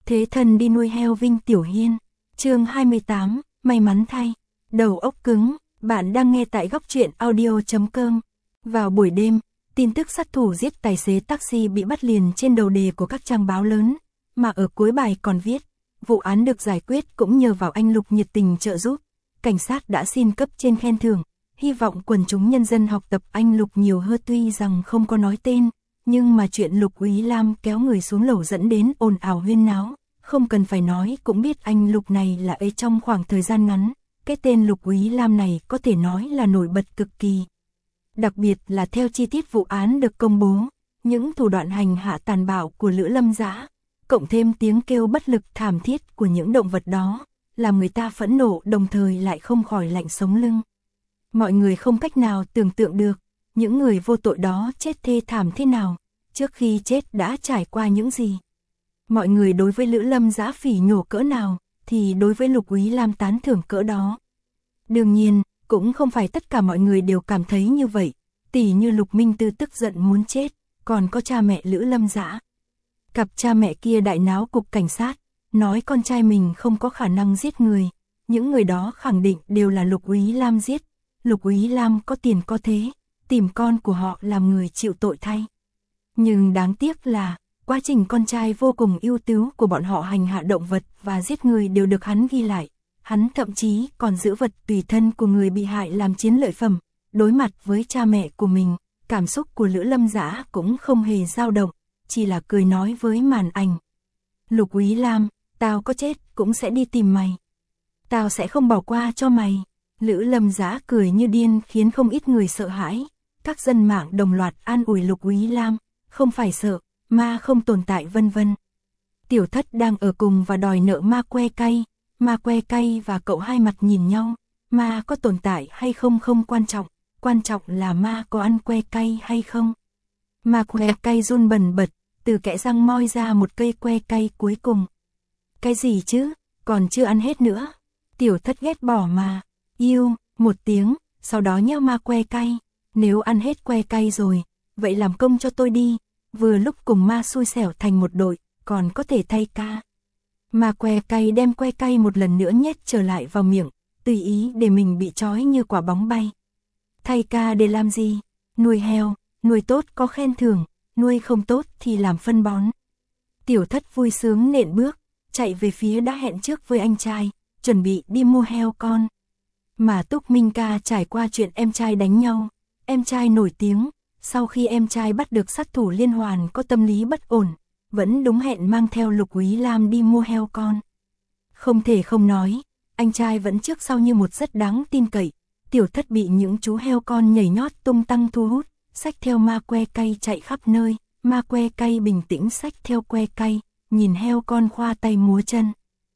Thế thân đi nuôi heo Vinh Tiểu Hiên. Chương 28, may mắn thay. Đầu óc cứng, bạn đang nghe tại góc truyện audio.com. Vào buổi đêm, tin tức sát thủ giết tài xế taxi bị bắt liền trên đầu đề của các trang báo lớn, mà ở cuối bài còn viết, vụ án được giải quyết cũng nhờ vào anh Lục nhiệt tình trợ giúp. Cảnh sát đã xin cấp trên khen thưởng, hy vọng quần chúng nhân dân học tập anh Lục nhiều hơn. Tuy rằng không có nói tên, nhưng mà chuyện Lục Úy Lam kéo người xuống lầu dẫn đến ồn ào huyên náo, không cần phải nói cũng biết anh Lục này là ấy. Trong khoảng thời gian ngắn, cái tên Lục Úy Lam này có thể nói là nổi bật cực kỳ. Đặc biệt là theo chi tiết vụ án được công bố, những thủ đoạn hành hạ tàn bạo của Lữ Lâm Dã, cộng thêm tiếng kêu bất lực thảm thiết của những động vật đó, làm người ta phẫn nộ đồng thời lại không khỏi lạnh sống lưng. Mọi người không cách nào tưởng tượng được, những người vô tội đó chết thê thảm thế nào, trước khi chết đã trải qua những gì. Mọi người đối với Lữ Lâm Dã phỉ nhổ cỡ nào, thì đối với Lục Úy Lam tán thưởng cỡ đó. Đương nhiên, cũng không phải tất cả mọi người đều cảm thấy như vậy, tỉ như Lục Minh Tư tức giận muốn chết, còn có cha mẹ Lữ Lâm Dã. Cặp cha mẹ kia đại náo cục cảnh sát, nói con trai mình không có khả năng giết người, những người đó khẳng định đều là Lục Úy Lam giết. Lục Úy Lam có tiền có thế, tìm con của họ làm người chịu tội thay. Nhưng đáng tiếc là, quá trình con trai vô cùng ưu tú của bọn họ hành hạ động vật và giết người đều được hắn ghi lại. Hắn thậm chí còn giữ vật tùy thân của người bị hại làm chiến lợi phẩm. Đối mặt với cha mẹ của mình, cảm xúc của Lữ Lâm Dã cũng không hề dao động, chỉ là cười nói với màn ảnh. Lục Úy Lam, tao có chết cũng sẽ đi tìm mày. Tao sẽ không bỏ qua cho mày. Lữ Lâm Dã cười như điên khiến không ít người sợ hãi. Các dân mạng đồng loạt an ủi Lục Úy Lam, không phải sợ, ma không tồn tại vân vân. Tiểu Thất đang ở cùng và đòi nợ Ma Que Cay. Ma Que Cay và cậu hai mặt nhìn nhau, ma có tồn tại hay không không quan trọng là ma có ăn que cay hay không. Ma Que Cay run bần bật, từ kẽ răng moi ra một cây que cay cuối cùng. Cái gì chứ, còn chưa ăn hết nữa. Tiểu Thất ghét bỏ mà, yêu, một tiếng, sau đó nheo Ma Que Cay. Nếu ăn hết que cay rồi, vậy làm công cho tôi đi, vừa lúc cùng ma xui xẻo thành một đội, còn có thể thay ca. Ma Que Cay đem que cay một lần nữa nhét trở lại vào miệng, tùy ý để mình bị trói như quả bóng bay. Thay ca để làm gì? Nuôi heo, nuôi tốt có khen thưởng, nuôi không tốt thì làm phân bón. Tiểu Thất vui sướng nện bước, chạy về phía đã hẹn trước với anh trai, chuẩn bị đi mua heo con. Mà Túc Minh Ca trải qua chuyện em trai đánh nhau, em trai nổi tiếng, sau khi em trai bắt được sát thủ liên hoàn có tâm lý bất ổn, vẫn đúng hẹn mang theo Lục Úy Lam đi mua heo con. Không thể không nói, anh trai vẫn trước sau như một rất đáng tin cậy. Tiểu Thất bị những chú heo con nhảy nhót tung tăng thu hút, xách theo Ma Que Cay chạy khắp nơi. Ma Que Cay bình tĩnh xách theo que cay, nhìn heo con khoa tay múa chân.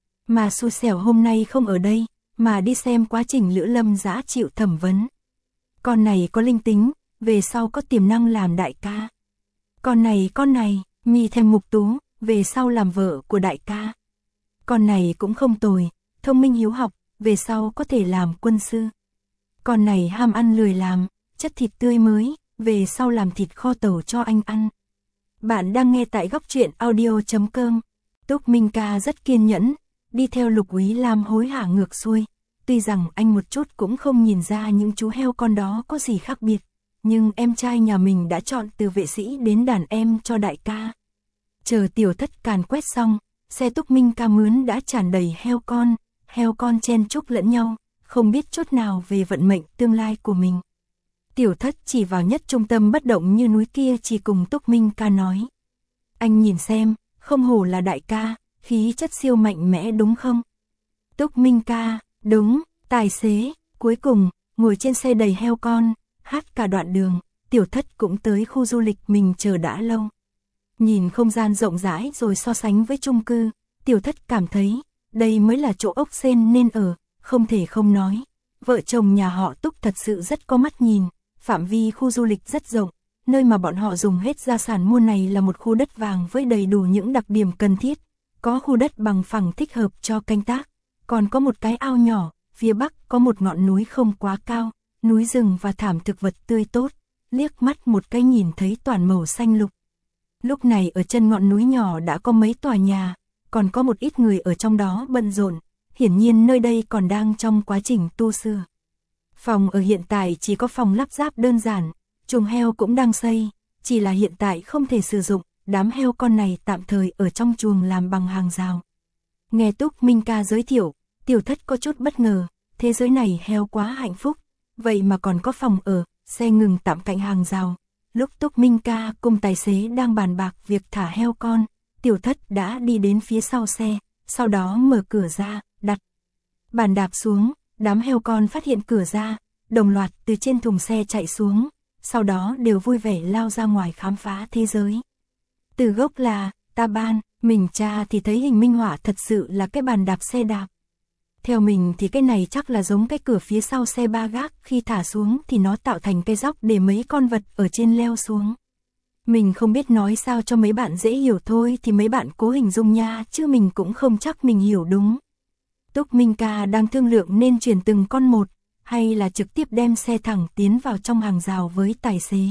Mà xui xẻo hôm nay không ở đây, mà đi xem quá trình Lữ Lâm Dã chịu thẩm vấn. Con này có linh tính, về sau có tiềm năng làm đại ca. Con này, mi thêm mục tú, về sau làm vợ của đại ca. Con này cũng không tồi, thông minh hiếu học, về sau có thể làm quân sư. Con này ham ăn lười làm, chất thịt tươi mới, về sau làm thịt kho tàu cho anh ăn. Bạn đang nghe tại góc truyện audio.com. Túc Minh Ca rất kiên nhẫn, đi theo Lục Úy Lam hối hả ngược xuôi. Tuy rằng anh một chút cũng không nhìn ra những chú heo con đó có gì khác biệt, nhưng em trai nhà mình đã chọn từ vệ sĩ đến đàn em cho đại ca. Chờ Tiểu Thất càn quét xong, xe Túc Minh Ca mướn đã tràn đầy heo con chen chúc lẫn nhau, không biết chút nào về vận mệnh tương lai của mình. Tiểu Thất chỉ vào nhất trung tâm bất động như núi kia chỉ cùng Túc Minh Ca nói. Anh nhìn xem, không hổ là đại ca, khí chất siêu mạnh mẽ đúng không? Túc Minh Ca, đúng, tài xế, cuối cùng, ngồi trên xe đầy heo con, hát cả đoạn đường, Tiểu Thất cũng tới khu du lịch mình chờ đã lâu. Nhìn không gian rộng rãi rồi so sánh với chung cư, Tiểu Thất cảm thấy, đây mới là chỗ ốc sên nên ở, không thể không nói. Vợ chồng nhà họ Túc thật sự rất có mắt nhìn, phạm vi khu du lịch rất rộng, nơi mà bọn họ dùng hết gia sản mua này là một khu đất vàng với đầy đủ những đặc điểm cần thiết. Có khu đất bằng phẳng thích hợp cho canh tác, còn có một cái ao nhỏ, phía bắc có một ngọn núi không quá cao, núi rừng và thảm thực vật tươi tốt, liếc mắt một cái nhìn thấy toàn màu xanh lục. Lúc này ở chân ngọn núi nhỏ đã có mấy tòa nhà, còn có một ít người ở trong đó bận rộn, hiển nhiên nơi đây còn đang trong quá trình tu sửa. Phòng ở hiện tại chỉ có phòng lắp ráp đơn giản, chuồng heo cũng đang xây, chỉ là hiện tại không thể sử dụng, đám heo con này tạm thời ở trong chuồng làm bằng hàng rào. Nghe Túc Minh Ca giới thiệu, Tiểu Thất có chút bất ngờ, thế giới này heo quá hạnh phúc, vậy mà còn có phòng ở, xe ngừng tạm cạnh hàng rào. Lúc Túc Minh Ca cùng tài xế đang bàn bạc việc thả heo con, Tiểu Thất đã đi đến phía sau xe, sau đó mở cửa ra, đặt bàn đạp xuống, đám heo con phát hiện cửa ra, đồng loạt từ trên thùng xe chạy xuống, sau đó đều vui vẻ lao ra ngoài khám phá thế giới. Từ gốc là, ta ban, mình tra thì thấy hình minh họa thật sự là cái bàn đạp xe đạp. Theo mình thì cái này chắc là giống cái cửa phía sau xe ba gác, khi thả xuống thì nó tạo thành cái dốc để mấy con vật ở trên leo xuống. Mình không biết nói sao cho mấy bạn dễ hiểu thôi thì mấy bạn cố hình dung nha, chứ mình cũng không chắc mình hiểu đúng. Túc Minh Ca đang thương lượng nên chuyển từng con một, hay là trực tiếp đem xe thẳng tiến vào trong hàng rào với tài xế.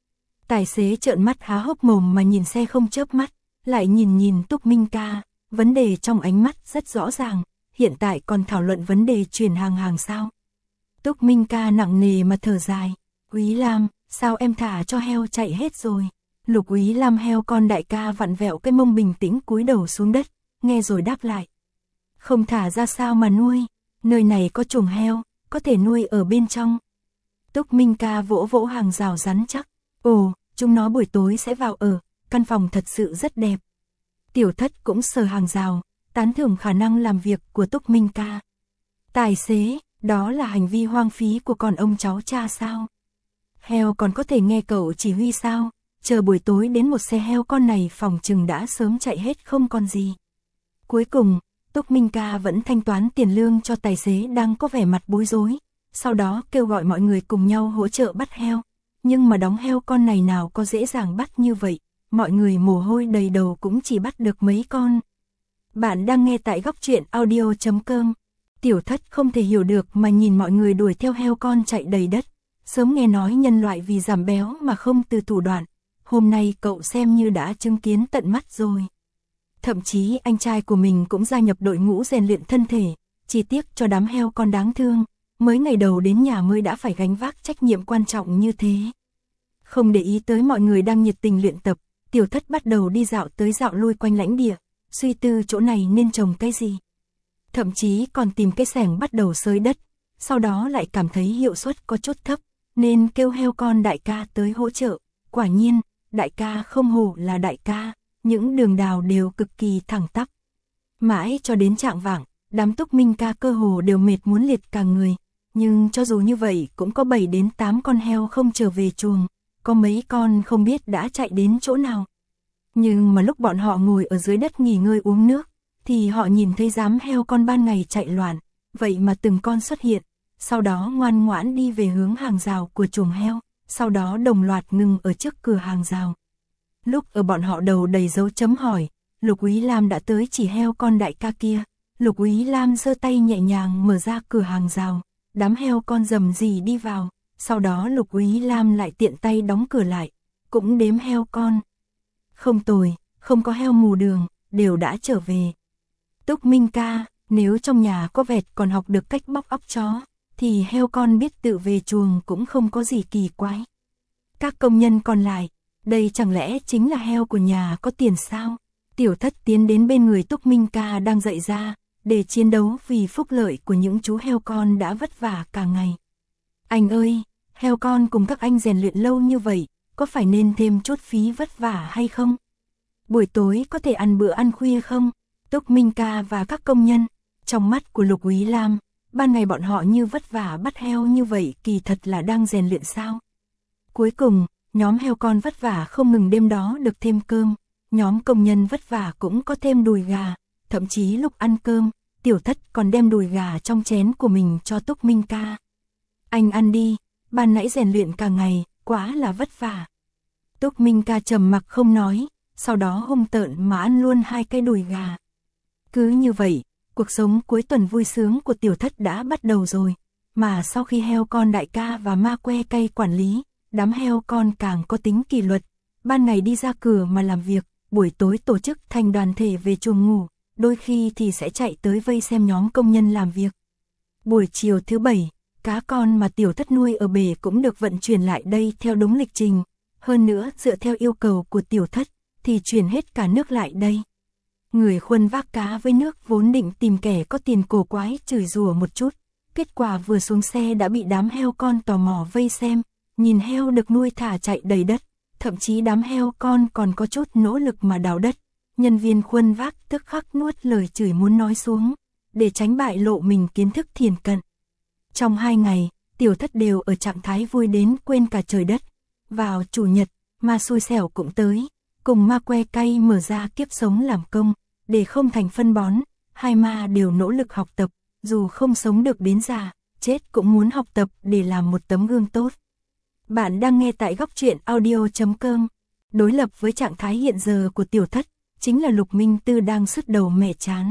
Tài xế trợn mắt há hốc mồm mà nhìn xe không chớp mắt, lại nhìn Túc Minh Ca, vấn đề trong ánh mắt rất rõ ràng, hiện tại còn thảo luận vấn đề chuyển hàng sao. Túc Minh Ca nặng nề mà thở dài, Úy Lam, sao em thả cho heo chạy hết rồi. Lục Úy Lam heo con đại ca vặn vẹo cái mông bình tĩnh cúi đầu xuống đất, nghe rồi đáp lại. Không thả ra sao mà nuôi, nơi này có chuồng heo, có thể nuôi ở bên trong. Túc Minh Ca vỗ vỗ hàng rào rắn chắc, ồ, chúng nó buổi tối sẽ vào ở, căn phòng thật sự rất đẹp. Tiểu Thất cũng sờ hàng rào, tán thưởng khả năng làm việc của Túc Minh Ca. Tài xế, đó là hành vi hoang phí của con ông cháu cha sao? Heo còn có thể nghe cậu chỉ huy sao? Chờ buổi tối đến một xe heo con này phòng chừng đã sớm chạy hết không còn gì. Cuối cùng, Túc Minh Ca vẫn thanh toán tiền lương cho tài xế đang có vẻ mặt bối rối, sau đó kêu gọi mọi người cùng nhau hỗ trợ bắt heo. Nhưng mà đóng heo con này nào có dễ dàng bắt như vậy, mọi người mồ hôi đầy đầu cũng chỉ bắt được mấy con. Bạn đang nghe tại góc truyện audio.com. Tiểu Thất không thể hiểu được mà nhìn mọi người đuổi theo heo con chạy đầy đất. Sớm nghe nói nhân loại vì giảm béo mà không từ thủ đoạn. Hôm nay cậu xem như đã chứng kiến tận mắt rồi. Thậm chí anh trai của mình cũng gia nhập đội ngũ rèn luyện thân thể. Chỉ tiếc cho đám heo con đáng thương. Mới ngày đầu đến nhà mới đã phải gánh vác trách nhiệm quan trọng như thế. Không để ý tới mọi người đang nhiệt tình luyện tập, Tiểu Thất bắt đầu đi dạo tới dạo lui quanh lãnh địa, suy tư chỗ này nên trồng cái gì. Thậm chí còn tìm cái xẻng bắt đầu xới đất, sau đó lại cảm thấy hiệu suất có chút thấp, nên kêu heo con đại ca tới hỗ trợ. Quả nhiên, đại ca không hổ là đại ca, những đường đào đều cực kỳ thẳng tắp. Mãi cho đến chạng vạng, đám Túc Minh Ca cơ hồ đều mệt muốn liệt cả người. Nhưng cho dù như vậy cũng có 7 đến 8 con heo không trở về chuồng, có mấy con không biết đã chạy đến chỗ nào. Nhưng mà lúc bọn họ ngồi ở dưới đất nghỉ ngơi uống nước, thì họ nhìn thấy đám heo con ban ngày chạy loạn, vậy mà từng con xuất hiện, sau đó ngoan ngoãn đi về hướng hàng rào của chuồng heo, sau đó đồng loạt ngừng ở trước cửa hàng rào. Lúc ở bọn họ đầu đầy dấu chấm hỏi, Lục Úy Lam đã tới chỉ heo con đại ca kia. Lục Úy Lam giơ tay nhẹ nhàng mở ra cửa hàng rào, đám heo con rầm rì đi vào, sau đó Lục Úy Lam lại tiện tay đóng cửa lại, cũng đếm heo con. Không tồi, không có heo mù đường, đều đã trở về. Túc Minh Ca, nếu trong nhà có vẹt còn học được cách bóc óc chó, thì heo con biết tự về chuồng cũng không có gì kỳ quái. Các công nhân còn lại, đây chẳng lẽ chính là heo của nhà có tiền sao? Tiểu Thất tiến đến bên người Túc Minh Ca đang dậy ra, để chiến đấu vì phúc lợi của những chú heo con đã vất vả cả ngày. Anh ơi, heo con cùng các anh rèn luyện lâu như vậy, có phải nên thêm chút phí vất vả hay không? Buổi tối có thể ăn bữa ăn khuya không? Túc Minh Ca và các công nhân, trong mắt của Lục Úy Lam, ban ngày bọn họ như vất vả bắt heo như vậy kỳ thật là đang rèn luyện sao? Cuối cùng, nhóm heo con vất vả không ngừng đêm đó được thêm cơm, nhóm công nhân vất vả cũng có thêm đùi gà, thậm chí lúc ăn cơm, Tiểu Thất còn đem đùi gà trong chén của mình cho Túc Minh Ca. Anh ăn đi, ban nãy rèn luyện cả ngày, quá là vất vả. Túc Minh Ca trầm mặc không nói, sau đó hung tợn mà ăn luôn 2 cái đùi gà. Cứ như vậy, cuộc sống cuối tuần vui sướng của Tiểu Thất đã bắt đầu rồi, mà sau khi heo con đại ca và ma que cây quản lý, đám heo con càng có tính kỷ luật, ban ngày đi ra cửa mà làm việc, buổi tối tổ chức thành đoàn thể về chuồng ngủ, đôi khi thì sẽ chạy tới vây xem nhóm công nhân làm việc. Buổi chiều thứ Bảy, cá con mà Tiểu Thất nuôi ở bể cũng được vận chuyển lại đây theo đúng lịch trình. Hơn nữa, dựa theo yêu cầu của Tiểu Thất, thì chuyển hết cả nước lại đây. Người khuân vác cá với nước vốn định tìm kẻ có tiền cổ quái chửi rủa một chút. Kết quả vừa xuống xe đã bị đám heo con tò mò vây xem, nhìn heo được nuôi thả chạy đầy đất. Thậm chí đám heo con còn có chút nỗ lực mà đào đất. Nhân viên khuân vác tức khắc nuốt lời chửi muốn nói xuống, để tránh bại lộ mình kiến thức thiền cận. Trong 2 ngày, Tiểu Thất đều ở trạng thái vui đến quên cả trời đất. Vào chủ nhật, ma xui xẻo cũng tới, cùng ma que cay mở ra kiếp sống làm công, để không thành phân bón, hai ma đều nỗ lực học tập, dù không sống được đến già, chết cũng muốn học tập để làm một tấm gương tốt. Bạn đang nghe tại góc truyện audio.com. Đối lập với trạng thái hiện giờ của Tiểu Thất, chính là Lục Minh Tư đang sứt đầu mẻ chán.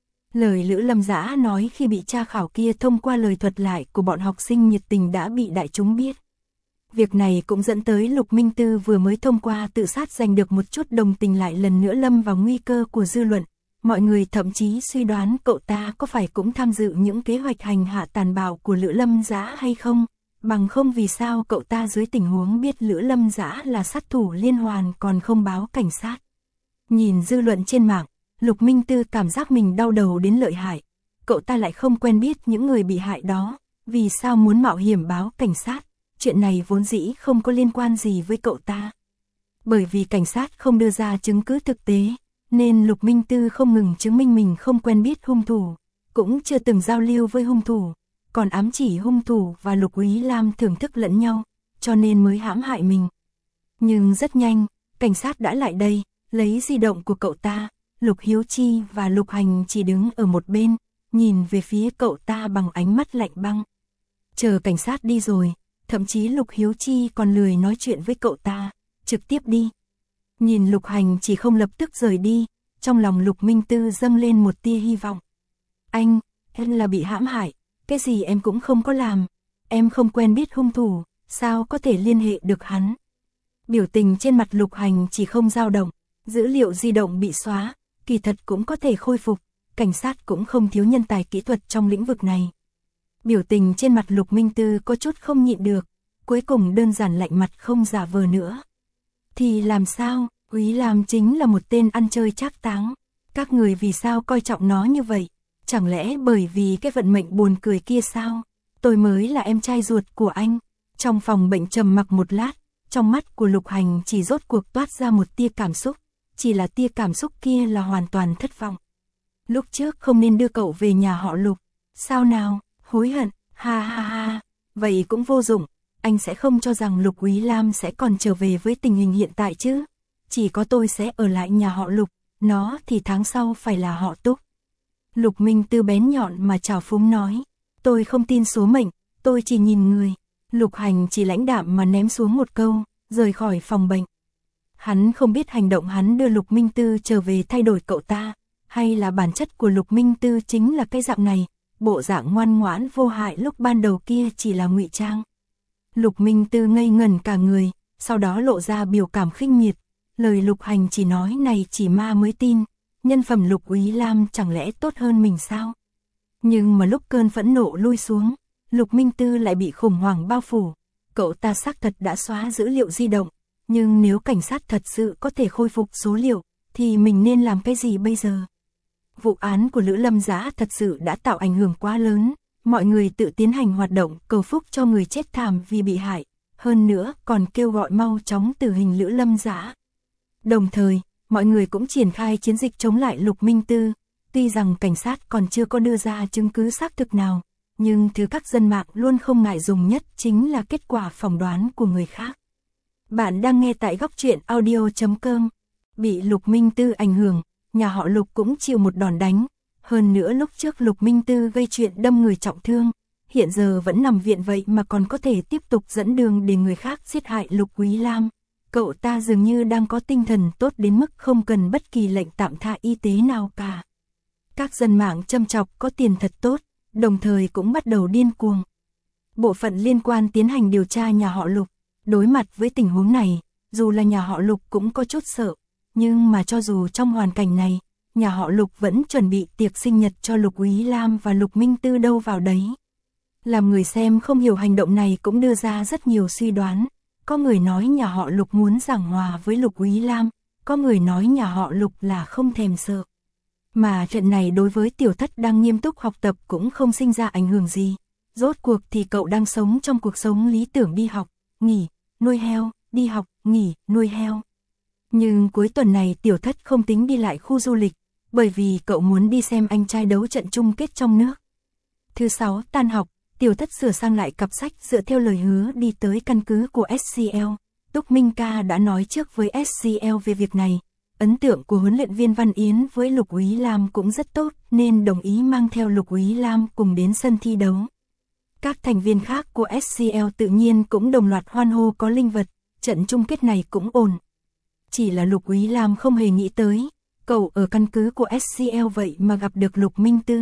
Lời Lữ Lâm Dã nói khi bị tra khảo kia thông qua lời thuật lại của bọn học sinh nhiệt tình đã bị đại chúng biết. Việc này cũng dẫn tới Lục Minh Tư vừa mới thông qua tự sát giành được một chút đồng tình lại lần nữa lâm vào nguy cơ của dư luận. Mọi người thậm chí suy đoán cậu ta có phải cũng tham dự những kế hoạch hành hạ tàn bạo của Lữ Lâm Dã hay không, bằng không vì sao cậu ta dưới tình huống biết Lữ Lâm Dã là sát thủ liên hoàn còn không báo cảnh sát. Nhìn dư luận trên mạng, Lục Minh Tư cảm giác mình đau đầu đến lợi hại. Cậu ta lại không quen biết những người bị hại đó, vì sao muốn mạo hiểm báo cảnh sát. Chuyện này vốn dĩ không có liên quan gì với cậu ta. Bởi vì cảnh sát không đưa ra chứng cứ thực tế, nên Lục Minh Tư không ngừng chứng minh mình không quen biết hung thủ, cũng chưa từng giao lưu với hung thủ, còn ám chỉ hung thủ và Lục Úy Lam thưởng thức lẫn nhau, cho nên mới hãm hại mình. Nhưng rất nhanh, cảnh sát đã lại đây, lấy di động của cậu ta, Lục Hiếu Chi và Lục Hành chỉ đứng ở một bên, nhìn về phía cậu ta bằng ánh mắt lạnh băng. Chờ cảnh sát đi rồi, thậm chí Lục Hiếu Chi còn lười nói chuyện với cậu ta, trực tiếp đi. Nhìn Lục Hành chỉ không lập tức rời đi, trong lòng Lục Minh Tư dâng lên một tia hy vọng. Anh, em là bị hãm hại, cái gì em cũng không có làm, em không quen biết hung thủ, sao có thể liên hệ được hắn. Biểu tình trên mặt Lục Hành chỉ không dao động, dữ liệu di động bị xóa, kỳ thật cũng có thể khôi phục, cảnh sát cũng không thiếu nhân tài kỹ thuật trong lĩnh vực này. Biểu tình trên mặt Lục Minh Tư có chút không nhịn được, cuối cùng đơn giản lạnh mặt không giả vờ nữa. Thì làm sao, Úy Lam chính là một tên ăn chơi trác táng, các người vì sao coi trọng nó như vậy, chẳng lẽ bởi vì cái vận mệnh buồn cười kia sao, tôi mới là em trai ruột của anh. Trong phòng bệnh trầm mặc một lát, trong mắt của Lục Hành chỉ rốt cuộc toát ra một tia cảm xúc, chỉ là tia cảm xúc kia là hoàn toàn thất vọng. Lúc trước không nên đưa cậu về nhà họ Lục, sao nào, hối hận, ha ha ha, vậy cũng vô dụng, anh sẽ không cho rằng Lục Úy Lam sẽ còn trở về với tình hình hiện tại chứ, chỉ có tôi sẽ ở lại nhà họ Lục, nó thì tháng sau phải là họ Túc. Lục Minh Tư bén nhọn mà trào phúng nói, tôi không tin số mệnh, tôi chỉ nhìn người. Lục Hành chỉ lãnh đạm mà ném xuống một câu, rời khỏi phòng bệnh. Hắn không biết hành động hắn đưa Lục Minh Tư trở về thay đổi cậu ta, hay là bản chất của Lục Minh Tư chính là cái dạng này, bộ dạng ngoan ngoãn vô hại lúc ban đầu kia chỉ là ngụy trang. Lục Minh Tư ngây ngẩn cả người, sau đó lộ ra biểu cảm khinh miệt, lời Lục Hành chỉ nói này chỉ ma mới tin, nhân phẩm Lục Úy Lam chẳng lẽ tốt hơn mình sao? Nhưng mà lúc cơn phẫn nộ lui xuống, Lục Minh Tư lại bị khủng hoảng bao phủ, cậu ta xác thật đã xóa dữ liệu di động, nhưng nếu cảnh sát thật sự có thể khôi phục số liệu, thì mình nên làm cái gì bây giờ? Vụ án của Lữ Lâm Dã thật sự đã tạo ảnh hưởng quá lớn, mọi người tự tiến hành hoạt động cầu phúc cho người chết thảm vì bị hại, hơn nữa còn kêu gọi mau chóng tử hình Lữ Lâm Dã. Đồng thời, mọi người cũng triển khai chiến dịch chống lại Lục Minh Tư, tuy rằng cảnh sát còn chưa có đưa ra chứng cứ xác thực nào, nhưng thứ các dân mạng luôn không ngại dùng nhất chính là kết quả phỏng đoán của người khác. Bạn đang nghe tại góc truyện audio.com. Bị Lục Minh Tư ảnh hưởng, nhà họ Lục cũng chịu một đòn đánh. Hơn nữa lúc trước Lục Minh Tư gây chuyện đâm người trọng thương, hiện giờ vẫn nằm viện vậy mà còn có thể tiếp tục dẫn đường để người khác giết hại Lục Úy Lam. Cậu ta dường như đang có tinh thần tốt đến mức không cần bất kỳ lệnh tạm tha y tế nào cả. Các dân mạng châm chọc có tiền thật tốt, đồng thời cũng bắt đầu điên cuồng. Bộ phận liên quan tiến hành điều tra nhà họ Lục, đối mặt với tình huống này, dù là nhà họ Lục cũng có chút sợ, nhưng mà cho dù trong hoàn cảnh này, nhà họ Lục vẫn chuẩn bị tiệc sinh nhật cho Lục Úy Lam và Lục Minh Tư đâu vào đấy. Làm người xem không hiểu hành động này cũng đưa ra rất nhiều suy đoán. Có người nói nhà họ Lục muốn giảng hòa với Lục Úy Lam, có người nói nhà họ Lục là không thèm sợ. Mà trận này đối với Tiểu Thất đang nghiêm túc học tập cũng không sinh ra ảnh hưởng gì. Rốt cuộc thì cậu đang sống trong cuộc sống lý tưởng đi học, nghỉ, nuôi heo, đi học, nghỉ, nuôi heo. Nhưng cuối tuần này Tiểu Thất không tính đi lại khu du lịch, bởi vì cậu muốn đi xem anh trai đấu trận chung kết trong nước. Thứ 6 tan học, Tiểu Thất sửa sang lại cặp sách dựa theo lời hứa đi tới căn cứ của SCL. Túc Minh Ca đã nói trước với SCL về việc này. Ấn tượng của huấn luyện viên Văn Yến với Lục Úy Lam cũng rất tốt nên đồng ý mang theo Lục Úy Lam cùng đến sân thi đấu. Các thành viên khác của SCL tự nhiên cũng đồng loạt hoan hô có linh vật, trận chung kết này cũng ổn. Chỉ là Lục Úy Lam không hề nghĩ tới, cậu ở căn cứ của SCL vậy mà gặp được Lục Minh Tư.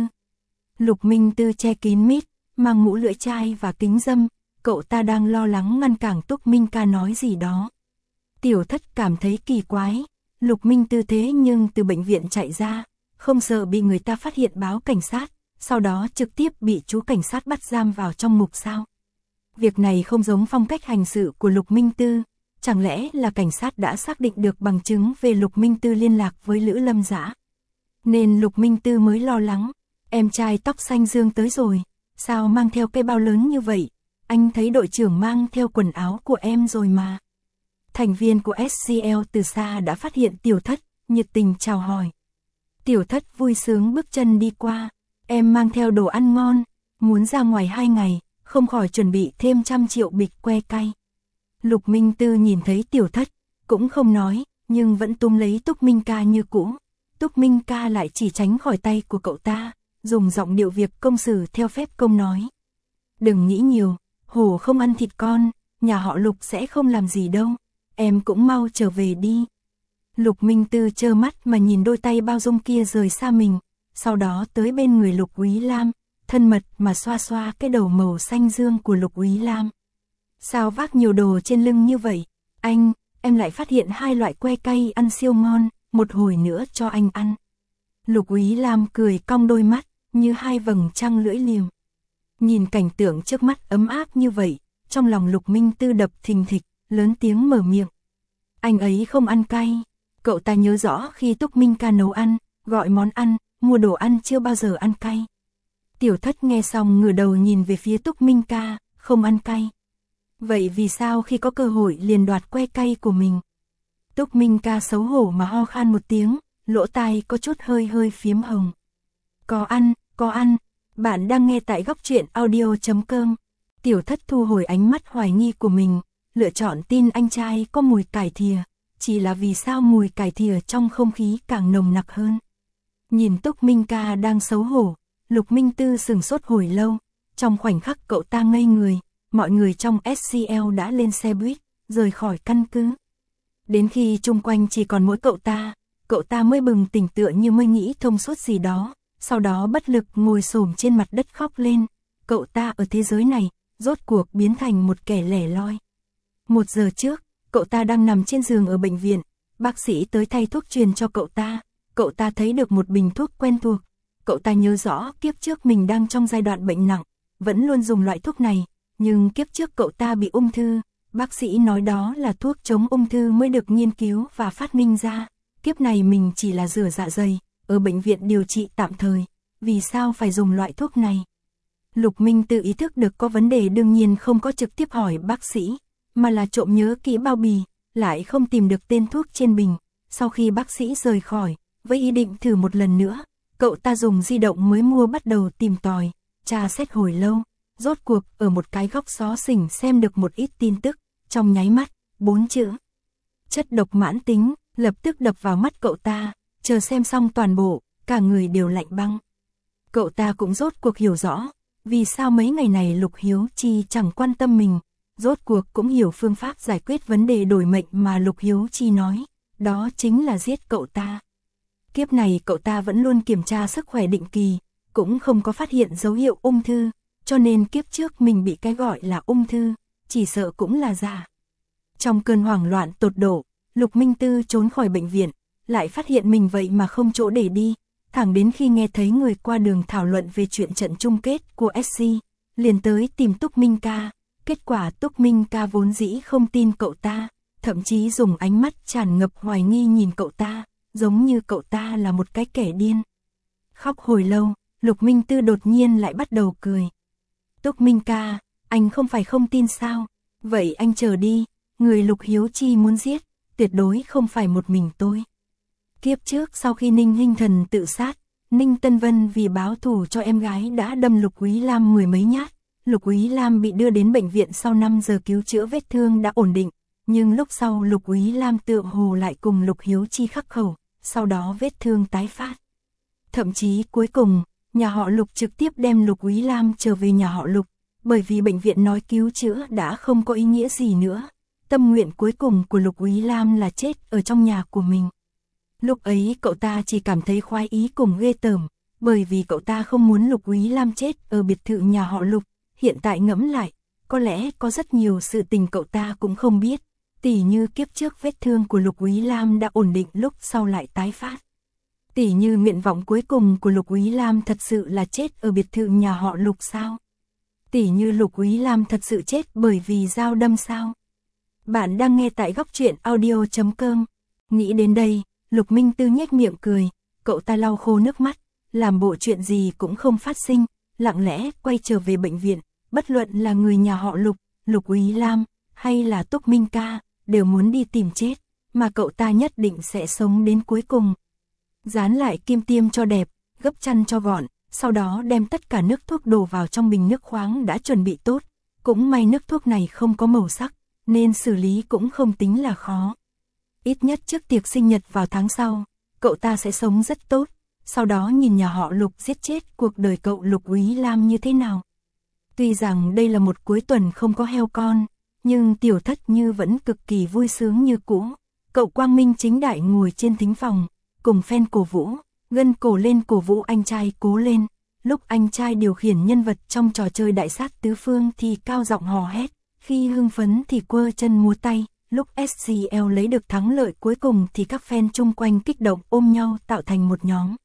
Lục Minh Tư che kín mít, mang mũ lưỡi chai và kính râm, cậu ta đang lo lắng ngăn cản Túc Minh Ca nói gì đó. Tiểu Thất cảm thấy kỳ quái, Lục Minh Tư thế nhưng từ bệnh viện chạy ra, không sợ bị người ta phát hiện báo cảnh sát, sau đó trực tiếp bị chú cảnh sát bắt giam vào trong ngục sao. Việc này không giống phong cách hành sự của Lục Minh Tư, chẳng lẽ là cảnh sát đã xác định được bằng chứng về Lục Minh Tư liên lạc với Lữ Lâm Dã. Nên Lục Minh Tư mới lo lắng, em trai tóc xanh Dương tới rồi, sao mang theo cái bao lớn như vậy, anh thấy đội trưởng mang theo quần áo của em rồi mà. Thành viên của SCL từ xa đã phát hiện Tiểu Thất, nhiệt tình chào hỏi. Tiểu Thất vui sướng bước chân đi qua, em mang theo đồ ăn ngon, muốn ra ngoài 2 ngày, không khỏi chuẩn bị thêm 100 triệu bịch que cay. Lục Minh Tư nhìn thấy Tiểu Thất, cũng không nói, nhưng vẫn túm lấy Túc Minh Ca như cũ. Túc Minh Ca lại chỉ tránh khỏi tay của cậu ta, dùng giọng điệu việc công xử theo phép công nói. Đừng nghĩ nhiều, hổ không ăn thịt con, nhà họ Lục sẽ không làm gì đâu, em cũng mau trở về đi. Lục Minh Tư trơ mắt mà nhìn đôi tay bao dung kia rời xa mình, sau đó tới bên người Lục Úy Lam, thân mật mà xoa xoa cái đầu màu xanh dương của Lục Úy Lam. Sao vác nhiều đồ trên lưng như vậy? Anh, em lại phát hiện 2 loại que cay ăn siêu ngon, một hồi nữa cho anh ăn. Lục Úy Lam cười cong đôi mắt, như 2 vầng trăng lưỡi liềm. Nhìn cảnh tượng trước mắt ấm áp như vậy, trong lòng Lục Minh Tư đập thình thịch, lớn tiếng mở miệng. Anh ấy không ăn cay. Cậu ta nhớ rõ khi Túc Minh Ca nấu ăn, gọi món ăn, mua đồ ăn chưa bao giờ ăn cay. Tiểu Thất nghe xong ngửa đầu nhìn về phía Túc Minh Ca, không ăn cay. Vậy vì sao khi có cơ hội liền đoạt que cay của mình? Túc Minh Ca xấu hổ mà ho khan một tiếng, lỗ tai có chút hơi hơi phiếm hồng. Có ăn, bạn đang nghe tại góc truyện audio.com. Tiểu Thất thu hồi ánh mắt hoài nghi của mình, lựa chọn tin anh trai có mùi cải thìa, chỉ là vì sao mùi cải thìa trong không khí càng nồng nặc hơn. Nhìn Túc Minh Ca đang xấu hổ, Lục Minh Tư sừng sốt hồi lâu, trong khoảnh khắc cậu ta ngây người, mọi người trong SCL đã lên xe buýt, rời khỏi căn cứ. Đến khi chung quanh chỉ còn mỗi cậu ta mới bừng tỉnh tựa như mới nghĩ thông suốt gì đó, sau đó bất lực ngồi xổm trên mặt đất khóc lên. Cậu ta ở thế giới này, rốt cuộc biến thành một kẻ lẻ loi. 1 giờ trước, cậu ta đang nằm trên giường ở bệnh viện, bác sĩ tới thay thuốc truyền cho cậu ta thấy được một bình thuốc quen thuộc. Cậu ta nhớ rõ kiếp trước mình đang trong giai đoạn bệnh nặng, vẫn luôn dùng loại thuốc này, nhưng kiếp trước cậu ta bị ung thư, bác sĩ nói đó là thuốc chống ung thư mới được nghiên cứu và phát minh ra. Kiếp này mình chỉ là rửa dạ dày, ở bệnh viện điều trị tạm thời, vì sao phải dùng loại thuốc này? Lục Minh tự ý thức được có vấn đề đương nhiên không có trực tiếp hỏi bác sĩ, mà là trộm nhớ kỹ bao bì, lại không tìm được tên thuốc trên bình. Sau khi bác sĩ rời khỏi, với ý định thử một lần nữa, cậu ta dùng di động mới mua bắt đầu tìm tòi, tra xét hồi lâu, rốt cuộc ở một cái góc xó xỉnh xem được một ít tin tức, trong nháy mắt, 4 chữ. Chất độc mãn tính, lập tức đập vào mắt cậu ta, chờ xem xong toàn bộ, cả người đều lạnh băng. Cậu ta cũng rốt cuộc hiểu rõ, vì sao mấy ngày này Lục Hiếu Chi chẳng quan tâm mình, rốt cuộc cũng hiểu phương pháp giải quyết vấn đề đổi mệnh mà Lục Hiếu Chi nói, đó chính là giết cậu ta. Kiếp này cậu ta vẫn luôn kiểm tra sức khỏe định kỳ, cũng không có phát hiện dấu hiệu ung thư, cho nên kiếp trước mình bị cái gọi là ung thư, chỉ sợ cũng là giả. Trong cơn hoảng loạn tột độ, Lục Minh Tư trốn khỏi bệnh viện, lại phát hiện mình vậy mà không chỗ để đi, thẳng đến khi nghe thấy người qua đường thảo luận về chuyện trận chung kết của SC, liền tới tìm Túc Minh Ca. Kết quả Túc Minh Ca vốn dĩ không tin cậu ta, thậm chí dùng ánh mắt tràn ngập hoài nghi nhìn cậu ta, giống như cậu ta là một cái kẻ điên. Khóc hồi lâu, Lục Minh Tư đột nhiên lại bắt đầu cười. Túc Minh Ca, anh không phải không tin sao? Vậy anh chờ đi, người Lục Hiếu Chi muốn giết, tuyệt đối không phải một mình tôi. Kiếp trước sau khi Ninh Hinh Thần tự sát, Ninh Tân Vân vì báo thù cho em gái đã đâm Lục Úy Lam 10 mấy nhát. Lục Úy Lam bị đưa đến bệnh viện sau 5 giờ cứu chữa, vết thương đã ổn định, nhưng lúc sau Lục Úy Lam tựa hồ lại cùng Lục Hiếu Chi khắc khẩu, sau đó vết thương tái phát. Thậm chí cuối cùng, nhà họ Lục trực tiếp đem Lục Úy Lam trở về nhà họ Lục, bởi vì bệnh viện nói cứu chữa đã không có ý nghĩa gì nữa. Tâm nguyện cuối cùng của Lục Úy Lam là chết ở trong nhà của mình. Lúc ấy cậu ta chỉ cảm thấy khoái ý cùng ghê tởm, bởi vì cậu ta không muốn Lục Úy Lam chết ở biệt thự nhà họ Lục. Hiện tại ngẫm lại, có lẽ có rất nhiều sự tình cậu ta cũng không biết, tỉ như kiếp trước vết thương của Lục Úy Lam đã ổn định lúc sau lại tái phát. Tỉ như nguyện vọng cuối cùng của Lục Úy Lam thật sự là chết ở biệt thự nhà họ Lục sao? Tỉ như Lục Úy Lam thật sự chết bởi vì dao đâm sao? Bạn đang nghe tại góc truyện audio.com. Nghĩ đến đây, Lục Minh Tư nhếch miệng cười, cậu ta lau khô nước mắt, làm bộ chuyện gì cũng không phát sinh, lặng lẽ quay trở về bệnh viện. Bất luận là người nhà họ Lục, Lục Úy Lam, hay là Túc Minh Ca, đều muốn đi tìm chết, mà cậu ta nhất định sẽ sống đến cuối cùng. Dán lại kim tiêm cho đẹp, gấp chăn cho gọn, sau đó đem tất cả nước thuốc đổ vào trong bình nước khoáng đã chuẩn bị tốt. Cũng may nước thuốc này không có màu sắc, nên xử lý cũng không tính là khó. Ít nhất trước tiệc sinh nhật vào tháng sau, cậu ta sẽ sống rất tốt, sau đó nhìn nhà họ Lục giết chết cuộc đời cậu Lục Úy Lam như thế nào. Tuy rằng đây là một cuối tuần không có heo con, nhưng Tiểu Thất Như vẫn cực kỳ vui sướng như cũ. Cậu quang minh chính đại ngồi trên thính phòng, cùng fan cổ vũ, gân cổ lên cổ vũ anh trai cố lên. Lúc anh trai điều khiển nhân vật trong trò chơi đại sát tứ phương thì cao giọng hò hét, khi hưng phấn thì quơ chân múa tay. Lúc SCL lấy được thắng lợi cuối cùng thì các fan chung quanh kích động ôm nhau tạo thành một nhóm.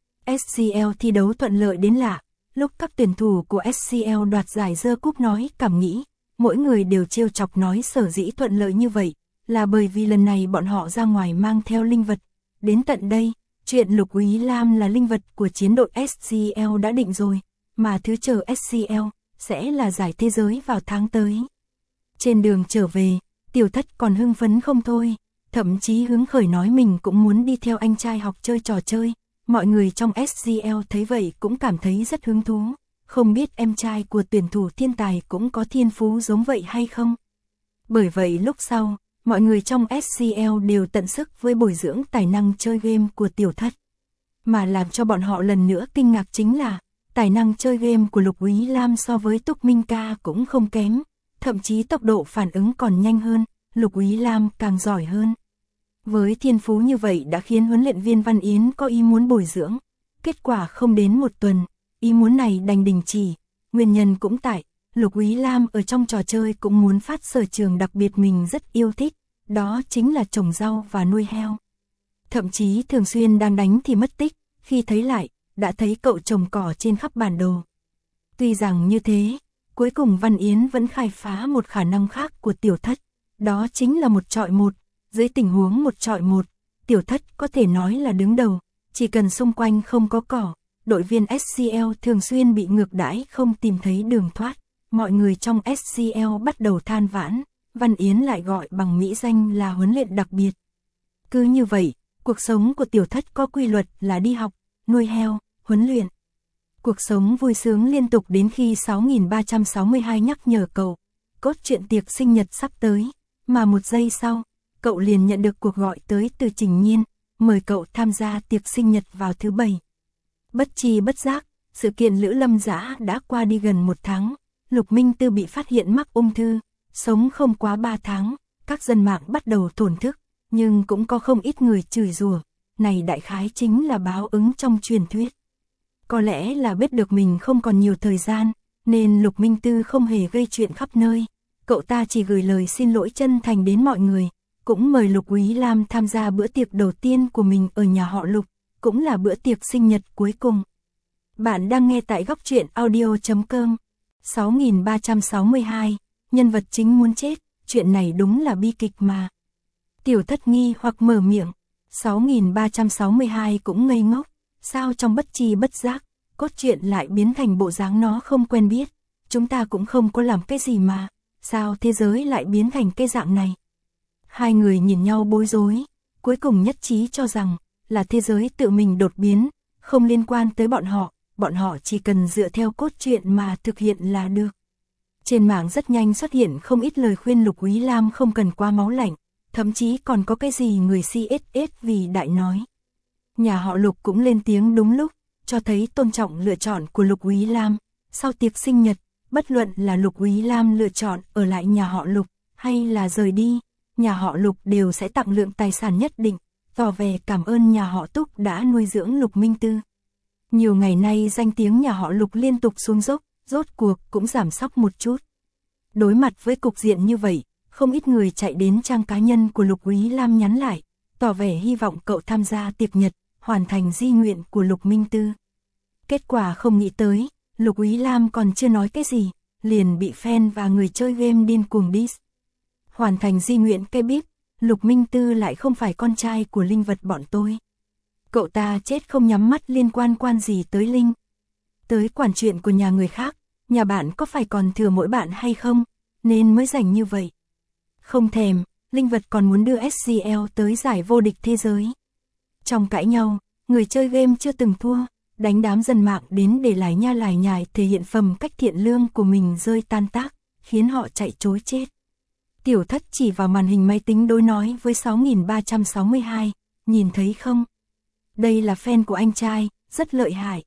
SCL thi đấu thuận lợi đến lạ. Lúc các tuyển thủ của SCL đoạt giải giơ cúp nói cảm nghĩ, mỗi người đều trêu chọc nói sở dĩ thuận lợi như vậy, là bởi vì lần này bọn họ ra ngoài mang theo linh vật. Đến tận đây, chuyện Lục Úy Lam là linh vật của chiến đội SCL đã định rồi, mà thứ chờ SCL sẽ là giải thế giới vào tháng tới. Trên đường trở về, Tiểu Thất còn hưng phấn không thôi, thậm chí hứng khởi nói mình cũng muốn đi theo anh trai học chơi trò chơi. Mọi người trong SCL thấy vậy cũng cảm thấy rất hứng thú, không biết em trai của tuyển thủ thiên tài cũng có thiên phú giống vậy hay không. Bởi vậy lúc sau, mọi người trong SCL đều tận sức với bồi dưỡng tài năng chơi game của Tiểu Thất. Mà làm cho bọn họ lần nữa kinh ngạc chính là, tài năng chơi game của Lục Úy Lam so với Túc Minh Ca cũng không kém, thậm chí tốc độ phản ứng còn nhanh hơn, Lục Úy Lam càng giỏi hơn. Với thiên phú như vậy đã khiến huấn luyện viên Văn Yến có ý muốn bồi dưỡng. Kết quả không đến một tuần, ý muốn này đành đình chỉ. Nguyên nhân cũng tại, Lục Úy Lam ở trong trò chơi cũng muốn phát sở trường đặc biệt mình rất yêu thích, đó chính là trồng rau và nuôi heo. Thậm chí thường xuyên đang đánh thì mất tích, khi thấy lại, đã thấy cậu trồng cỏ trên khắp bản đồ. Tuy rằng như thế, cuối cùng Văn Yến vẫn khai phá một khả năng khác của Tiểu Thất, đó chính là 1 chọi 1. Dưới tình huống 1 chọi 1, Tiểu Thất có thể nói là đứng đầu, chỉ cần xung quanh không có cỏ, đội viên SCL thường xuyên bị ngược đãi không tìm thấy đường thoát. Mọi người trong SCL bắt đầu than vãn, Văn Yến lại gọi bằng mỹ danh là huấn luyện đặc biệt. Cứ như vậy, cuộc sống của Tiểu Thất có quy luật là đi học, nuôi heo, huấn luyện. Cuộc sống vui sướng liên tục đến khi 6362 nhắc nhở cậu, cốt truyện tiệc sinh nhật sắp tới, mà 1 giây sau, cậu liền nhận được cuộc gọi tới từ Trình Nhiên, mời cậu tham gia tiệc sinh nhật vào thứ Bảy. Bất tri bất giác, sự kiện Lữ Lâm Dã đã qua đi gần 1 tháng, Lục Minh Tư bị phát hiện mắc ung thư, sống không quá 3 tháng, các dân mạng bắt đầu thổn thức, nhưng cũng có không ít người chửi rủa, này đại khái chính là báo ứng trong truyền thuyết. Có lẽ là biết được mình không còn nhiều thời gian, nên Lục Minh Tư không hề gây chuyện khắp nơi, cậu ta chỉ gửi lời xin lỗi chân thành đến mọi người. cũng mời Lục Úy Lam tham gia bữa tiệc đầu tiên của mình ở nhà họ Lục, cũng là bữa tiệc sinh nhật cuối cùng. Bạn đang nghe tại góc truyện audio.com. 6362, nhân vật chính muốn chết, chuyện này đúng là bi kịch mà. Tiểu Thất nghi hoặc mở miệng, 6362 cũng ngây ngốc, sao trong bất tri bất giác, cốt truyện lại biến thành bộ dáng nó không quen biết, chúng ta cũng không có làm cái gì mà, sao thế giới lại biến thành cái dạng này. Hai người nhìn nhau bối rối, cuối cùng nhất trí cho rằng, là thế giới tự mình đột biến, không liên quan tới bọn họ chỉ cần dựa theo cốt truyện mà thực hiện là được. Trên mạng rất nhanh xuất hiện không ít lời khuyên Lục Úy Lam không cần quá máu lạnh, thậm chí còn có cái gì người CSS vì đại nói. Nhà họ Lục cũng lên tiếng đúng lúc, cho thấy tôn trọng lựa chọn của Lục Úy Lam. Sau tiệc sinh nhật, bất luận là Lục Úy Lam lựa chọn ở lại nhà họ Lục hay là rời đi, nhà họ Lục đều sẽ tặng lượng tài sản nhất định, tỏ vẻ cảm ơn nhà họ Túc đã nuôi dưỡng Lục Minh Tư. Nhiều ngày nay danh tiếng nhà họ Lục liên tục xuống dốc, rốt cuộc cũng giảm sóc một chút. Đối mặt với cục diện như vậy, không ít người chạy đến trang cá nhân của Lục Úy Lam nhắn lại, tỏ vẻ hy vọng cậu tham gia tiệc nhật, hoàn thành di nguyện của Lục Minh Tư. Kết quả không nghĩ tới, Lục Úy Lam còn chưa nói cái gì, liền bị fan và người chơi game điên cuồng diss. Hoàn thành di nguyện cái bíp, Lục Minh Tư lại không phải con trai của linh vật bọn tôi. Cậu ta chết không nhắm mắt liên quan gì tới Linh. Tới quản chuyện của nhà người khác, nhà bạn có phải còn thừa mỗi bạn hay không, nên mới rảnh như vậy. Không thèm, linh vật còn muốn đưa SCL tới giải vô địch thế giới. Trong cãi nhau, người chơi game chưa từng thua, đánh đám dân mạng đến để lải nhải thể hiện phẩm cách thiện lương của mình rơi tan tác, khiến họ chạy trối chết. Tiểu Thất chỉ vào màn hình máy tính đối nói với 6362, nhìn thấy không? Đây là fan của anh trai, rất lợi hại.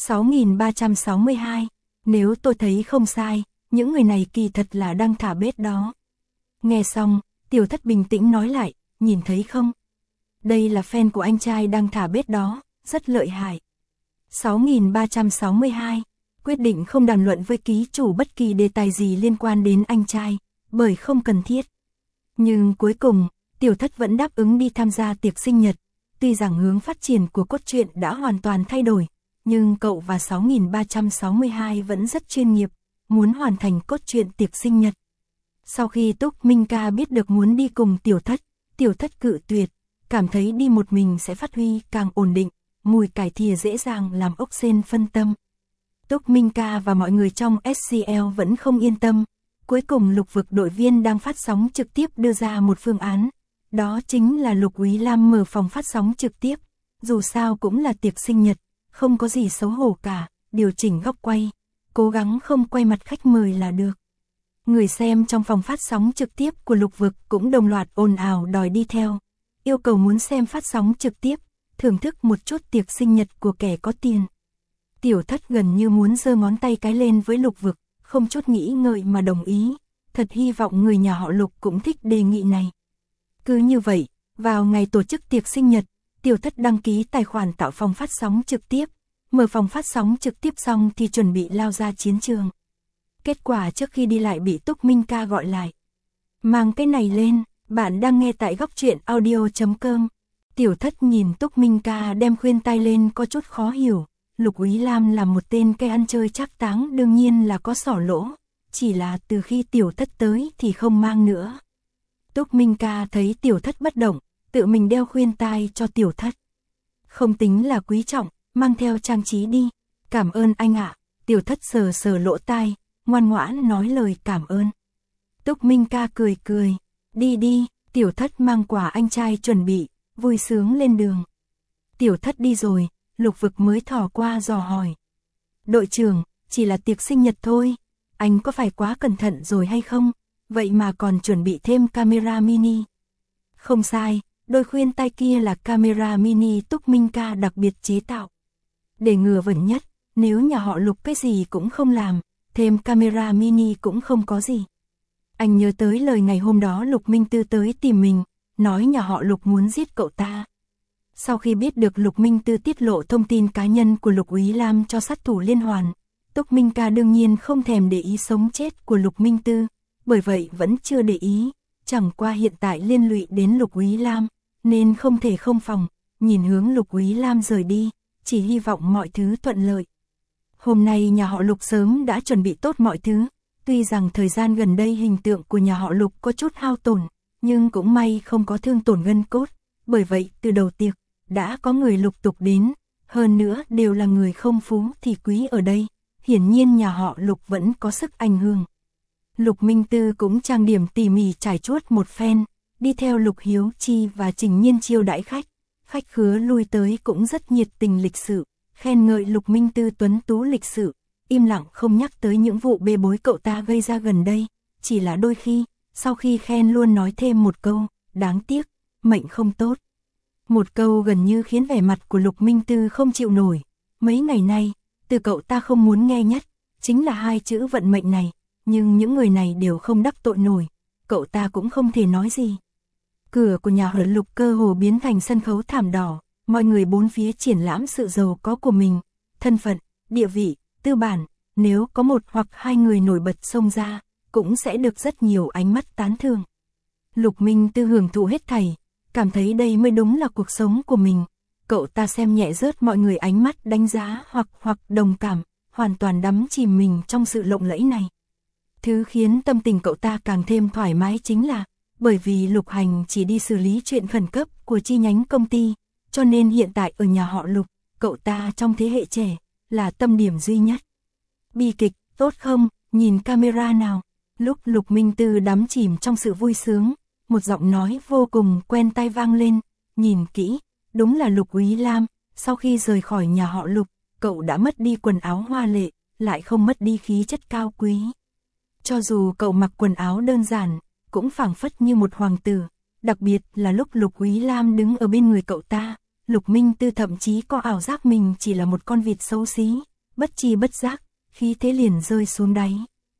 6362, nếu tôi thấy không sai, những người này kỳ thật là đang thả bết đó. Nghe xong, Tiểu Thất bình tĩnh nói lại, nhìn thấy không? Đây là fan của anh trai đang thả bết đó, rất lợi hại. 6362, quyết định không đàm luận với ký chủ bất kỳ đề tài gì liên quan đến anh trai, bởi không cần thiết. Nhưng cuối cùng, Tiểu Thất vẫn đáp ứng đi tham gia tiệc sinh nhật. Tuy rằng hướng phát triển của cốt truyện đã hoàn toàn thay đổi, nhưng cậu và 6362 vẫn rất chuyên nghiệp, muốn hoàn thành cốt truyện tiệc sinh nhật. Sau khi Túc Minh Ca biết được muốn đi cùng Tiểu Thất cự tuyệt, cảm thấy đi một mình sẽ phát huy càng ổn định, mùi cải thìa dễ dàng làm ốc sên phân tâm. Túc Minh Ca và mọi người trong SCL vẫn không yên tâm, cuối cùng Lục vực đội viên đang phát sóng trực tiếp đưa ra một phương án. Đó chính là Lục Úy Lam mở phòng phát sóng trực tiếp, dù sao cũng là tiệc sinh nhật, không có gì xấu hổ cả, điều chỉnh góc quay, cố gắng không quay mặt khách mời là được. Người xem trong phòng phát sóng trực tiếp của Lục vực cũng đồng loạt ồn ào đòi đi theo, yêu cầu muốn xem phát sóng trực tiếp, thưởng thức một chút tiệc sinh nhật của kẻ có tiền. Tiểu Thất gần như muốn giơ ngón tay cái lên với Lục vực, không chút nghĩ ngợi mà đồng ý, thật hy vọng người nhà họ Lục cũng thích đề nghị này. Cứ như vậy, vào ngày tổ chức tiệc sinh nhật, Tiểu Thất đăng ký tài khoản tạo phòng phát sóng trực tiếp, mở phòng phát sóng trực tiếp xong thì chuẩn bị lao ra chiến trường. Kết quả trước khi đi lại bị Túc Minh Ca gọi lại. Mang cái này lên, bạn đang nghe tại góc truyện audio.com. Tiểu Thất nhìn Túc Minh Ca đem khuyên tai lên có chút khó hiểu, Lục Úy Lam là một tên cây ăn chơi trác táng đương nhiên là có xỏ lỗ, chỉ là từ khi Tiểu Thất tới thì không mang nữa. Túc Minh Ca thấy Tiểu Thất bất động, tự mình đeo khuyên tai cho Tiểu Thất. Không tính là quý trọng, mang theo trang trí đi. Cảm ơn anh ạ. Tiểu Thất sờ lỗ tai, ngoan ngoãn nói lời cảm ơn. Túc Minh Ca cười. Đi, Tiểu Thất mang quà anh trai chuẩn bị, vui sướng lên đường. Tiểu Thất đi rồi, Lục vực mới thò qua dò hỏi. Đội trưởng, chỉ là tiệc sinh nhật thôi, anh có phải quá cẩn thận rồi hay không? Vậy mà còn chuẩn bị thêm camera mini. Không sai, đôi khuyên tai kia là camera mini Túc Minh Ca đặc biệt chế tạo. Để ngừa vẩn nhất, nếu nhà họ Lục cái gì cũng không làm, thêm camera mini cũng không có gì. Anh nhớ tới lời ngày hôm đó Lục Minh Tư tới tìm mình, nói nhà họ Lục muốn giết cậu ta. Sau khi biết được Lục Minh Tư tiết lộ thông tin cá nhân của Lục Úy Lam cho sát thủ liên hoàn, Túc Minh Ca đương nhiên không thèm để ý sống chết của Lục Minh Tư, bởi vậy vẫn chưa để ý, chẳng qua hiện tại liên lụy đến Lục Úy Lam, nên không thể không phòng, nhìn hướng Lục Úy Lam rời đi, chỉ hy vọng mọi thứ thuận lợi. Hôm nay nhà họ Lục sớm đã chuẩn bị tốt mọi thứ, tuy rằng thời gian gần đây hình tượng của nhà họ Lục có chút hao tổn, nhưng cũng may không có thương tổn gân cốt, bởi vậy từ đầu tiệc, đã có người lục tục đến, hơn nữa đều là người không phú thì quý ở đây, hiển nhiên nhà họ Lục vẫn có sức ảnh hưởng. Lục Minh Tư cũng trang điểm tỉ mỉ trải chuốt một phen, đi theo Lục Hiếu Chi và Trình Nhiên chiêu đãi khách, khách khứa lui tới cũng rất nhiệt tình lịch sự, khen ngợi Lục Minh Tư tuấn tú lịch sự, im lặng không nhắc tới những vụ bê bối cậu ta gây ra gần đây, chỉ là đôi khi, sau khi khen luôn nói thêm một câu, đáng tiếc, mệnh không tốt. Một câu gần như khiến vẻ mặt của Lục Minh Tư không chịu nổi, mấy ngày nay, từ cậu ta không muốn nghe nhất, chính là hai chữ vận mệnh này, nhưng những người này đều không đắc tội nổi, cậu ta cũng không thể nói gì. Cửa của nhà họ Lục cơ hồ biến thành sân khấu thảm đỏ, mọi người bốn phía triển lãm sự giàu có của mình, thân phận, địa vị, tư bản, nếu có một hoặc hai người nổi bật xông ra, cũng sẽ được rất nhiều ánh mắt tán thưởng. Lục Minh Tư hưởng thụ hết thảy, cảm thấy đây mới đúng là cuộc sống của mình. Cậu ta xem nhẹ rớt mọi người ánh mắt đánh giá hoặc đồng cảm, hoàn toàn đắm chìm mình trong sự lộng lẫy này. Thứ khiến tâm tình cậu ta càng thêm thoải mái chính là, bởi vì Lục Hành chỉ đi xử lý chuyện khẩn cấp của chi nhánh công ty, cho nên hiện tại ở nhà họ Lục, cậu ta trong thế hệ trẻ, là tâm điểm duy nhất. Bi kịch, tốt không, nhìn camera nào. Lúc Lục Minh Tư đắm chìm trong sự vui sướng, một giọng nói vô cùng quen tai vang lên, nhìn kỹ, đúng là Lục Úy Lam, sau khi rời khỏi nhà họ Lục, cậu đã mất đi quần áo hoa lệ, lại không mất đi khí chất cao quý. Cho dù cậu mặc quần áo đơn giản, cũng phảng phất như một hoàng tử, đặc biệt là lúc Lục Úy Lam đứng ở bên người cậu ta, Lục Minh Tư thậm chí có ảo giác mình chỉ là một con vịt xấu xí, bất chi bất giác, khí thế liền rơi xuống đáy.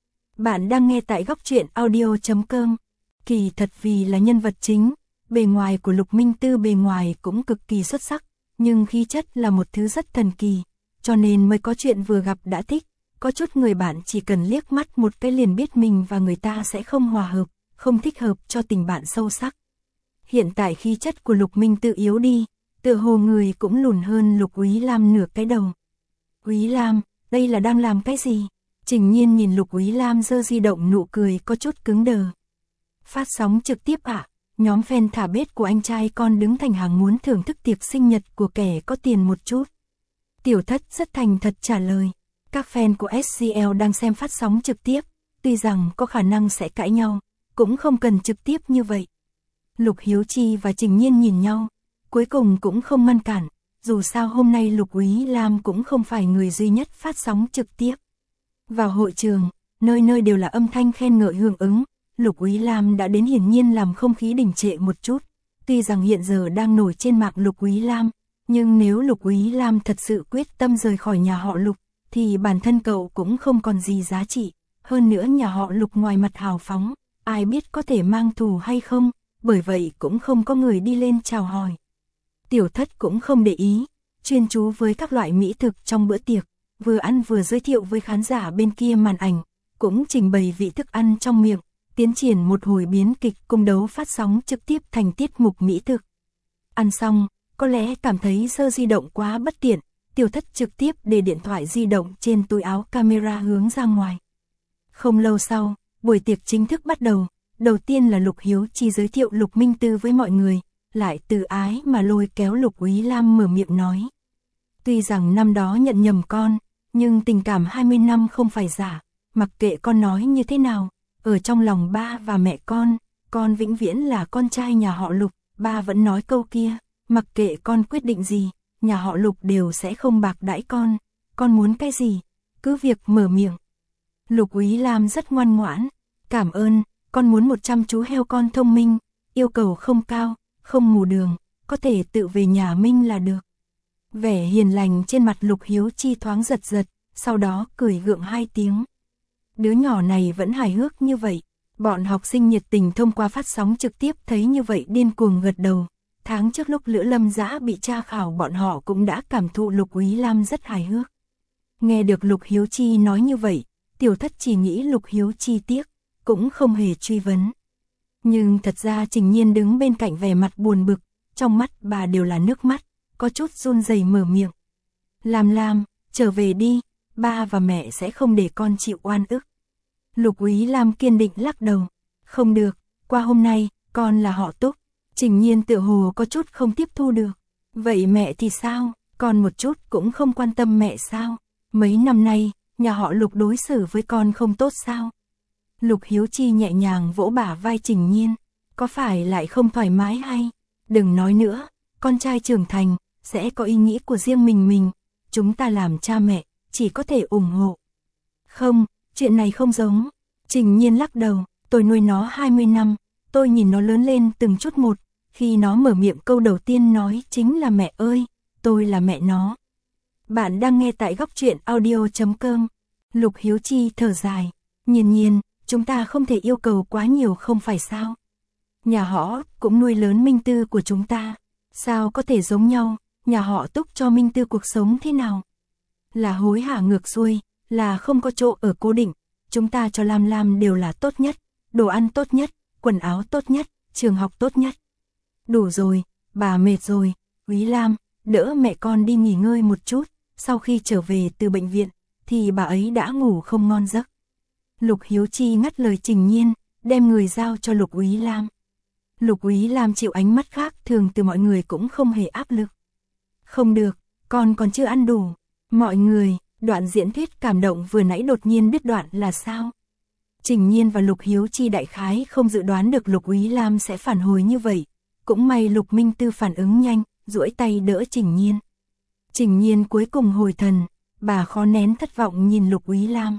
Bạn đang nghe tại góc truyện audio.com. Kỳ thật vì là nhân vật chính, bề ngoài của Lục Minh Tư bề ngoài cũng cực kỳ xuất sắc, nhưng khí chất là một thứ rất thần kỳ, cho nên mới có chuyện vừa gặp đã thích, có chút người bạn chỉ cần liếc mắt một cái liền biết mình và người ta sẽ không hòa hợp, không thích hợp cho tình bạn sâu sắc. Hiện tại khí chất của Lục Minh Tư yếu đi, tựa hồ người cũng lùn hơn Lục Úy Lam nửa cái đầu. Úy Lam, đây là đang làm cái gì? Trình Nhiên nhìn Lục Úy Lam giơ di động nụ cười có chút cứng đờ. Phát sóng trực tiếp ạ, nhóm fan thả bết của anh trai con đứng thành hàng muốn thưởng thức tiệc sinh nhật của kẻ có tiền một chút. Tiểu Thất rất thành thật trả lời, các fan của SCL đang xem phát sóng trực tiếp, tuy rằng có khả năng sẽ cãi nhau, cũng không cần trực tiếp như vậy. Lục Hiếu Chi và Trình Nhiên nhìn nhau, cuối cùng cũng không ngăn cản, dù sao hôm nay Lục Úy Lam cũng không phải người duy nhất phát sóng trực tiếp. Vào hội trường, nơi nơi đều là âm thanh khen ngợi hưởng ứng, Lục Úy Lam đã đến hiển nhiên làm không khí đình trệ một chút, tuy rằng hiện giờ đang nổi trên mạng Lục Úy Lam, nhưng nếu Lục Úy Lam thật sự quyết tâm rời khỏi nhà họ Lục, thì bản thân cậu cũng không còn gì giá trị, hơn nữa nhà họ Lục ngoài mặt hào phóng, ai biết có thể mang thù hay không, bởi vậy cũng không có người đi lên chào hỏi. Tiểu Thất cũng không để ý, chuyên chú với các loại mỹ thực trong bữa tiệc, vừa ăn vừa giới thiệu với khán giả bên kia màn ảnh, cũng trình bày vị thức ăn trong miệng, tiến triển một hồi biến kịch cung đấu phát sóng trực tiếp thành tiết mục mỹ thực. Ăn xong, có lẽ cảm thấy giơ di động quá bất tiện, Tiểu Thất trực tiếp để điện thoại di động trên túi áo camera hướng ra ngoài. Không lâu sau, buổi tiệc chính thức bắt đầu, đầu tiên là Lục Hiếu Chi giới thiệu Lục Minh Tư với mọi người, lại từ ái mà lôi kéo Lục Úy Lam mở miệng nói. Tuy rằng năm đó nhận nhầm con, nhưng tình cảm 20 năm không phải giả, mặc kệ con nói như thế nào, ở trong lòng ba và mẹ con vĩnh viễn là con trai nhà họ Lục, ba vẫn nói câu kia, mặc kệ con quyết định gì, nhà họ Lục đều sẽ không bạc đãi con muốn cái gì, cứ việc mở miệng. Lục Úy Lam rất ngoan ngoãn, cảm ơn, con muốn 100 chú heo con thông minh, yêu cầu không cao, không mù đường, có thể tự về nhà Minh là được. Vẻ hiền lành trên mặt Lục Hiếu Chi thoáng giật giật, sau đó cười gượng 2 tiếng. Đứa nhỏ này vẫn hài hước như vậy, bọn học sinh nhiệt tình thông qua phát sóng trực tiếp thấy như vậy điên cuồng gật đầu. Tháng trước lúc Lữ Lâm Dã bị tra khảo bọn họ cũng đã cảm thụ Lục Úy Lam rất hài hước. Nghe được Lục Hiếu Chi nói như vậy, Tiểu Thất chỉ nghĩ Lục Hiếu Chi tiếc, cũng không hề truy vấn. Nhưng thật ra Trình Nhiên đứng bên cạnh vẻ mặt buồn bực, trong mắt bà đều là nước mắt, có chút run rẩy mở miệng. Lam, trở về đi, ba và mẹ sẽ không để con chịu oan ức. Lục Úy Lam kiên định lắc đầu. Không được, qua hôm nay, con là họ Túc. Trình Nhiên tựa hồ có chút không tiếp thu được. Vậy mẹ thì sao, con một chút cũng không quan tâm mẹ sao? Mấy năm nay, nhà họ Lục đối xử với con không tốt sao? Lục Hiếu Chi nhẹ nhàng vỗ bả vai Trình Nhiên. Có phải lại không thoải mái hay? Đừng nói nữa, con trai trưởng thành, sẽ có ý nghĩ của riêng mình. Chúng ta làm cha mẹ, chỉ có thể ủng hộ. Không, chuyện này không giống. Trình Nhiên lắc đầu, tôi nuôi nó 20 năm, tôi nhìn nó lớn lên từng chút một. Khi nó mở miệng câu đầu tiên nói chính là mẹ ơi, tôi là mẹ nó. Bạn đang nghe tại góc truyện audio.com. Lục Hiếu Chi thở dài. Nhiên, chúng ta không thể yêu cầu quá nhiều không phải sao? Nhà họ cũng nuôi lớn Minh Tư của chúng ta. Sao có thể giống nhau, nhà họ Túc cho Minh Tư cuộc sống thế nào? Là hối hả ngược xuôi, là không có chỗ ở cố định. Chúng ta cho Lam đều là tốt nhất, đồ ăn tốt nhất, quần áo tốt nhất, trường học tốt nhất. Đủ rồi, bà mệt rồi, Úy Lam, đỡ mẹ con đi nghỉ ngơi một chút. Sau khi trở về từ bệnh viện, thì bà ấy đã ngủ không ngon giấc. Lục Hiếu Chi ngắt lời Trình Nhiên, đem người giao cho Lục Úy Lam. Lục Úy Lam chịu ánh mắt khác thường từ mọi người cũng không hề áp lực. Không được, con còn chưa ăn đủ. Mọi người, đoạn diễn thuyết cảm động vừa nãy đột nhiên đứt đoạn là sao? Trình Nhiên và Lục Hiếu Chi đại khái không dự đoán được Lục Úy Lam sẽ phản hồi như vậy. Cũng may Lục Minh Tư phản ứng nhanh, duỗi tay đỡ Trình Nhiên. Trình Nhiên cuối cùng hồi thần, bà khó nén thất vọng nhìn Lục Úy Lam.